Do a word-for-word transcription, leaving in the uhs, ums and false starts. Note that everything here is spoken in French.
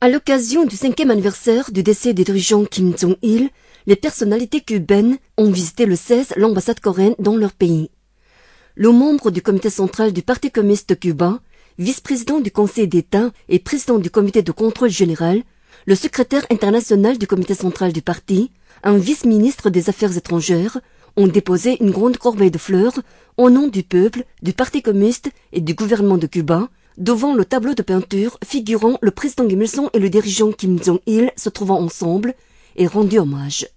À l'occasion du cinquième anniversaire du décès du dirigeant Kim Jong-il, les personnalités cubaines ont visité le seize l'ambassade coréenne dans leur pays. Le membre du comité central du Parti communiste cubain, vice-président du Conseil d'État et président du comité de contrôle général, le secrétaire international du comité central du parti, un vice-ministre des Affaires étrangères, ont déposé une grande corbeille de fleurs au nom du peuple, du Parti communiste et du gouvernement de Cuba, devant le tableau de peinture figurant le président Kim Il-sung et le dirigeant Kim Jong-il se trouvant ensemble et rendu hommage.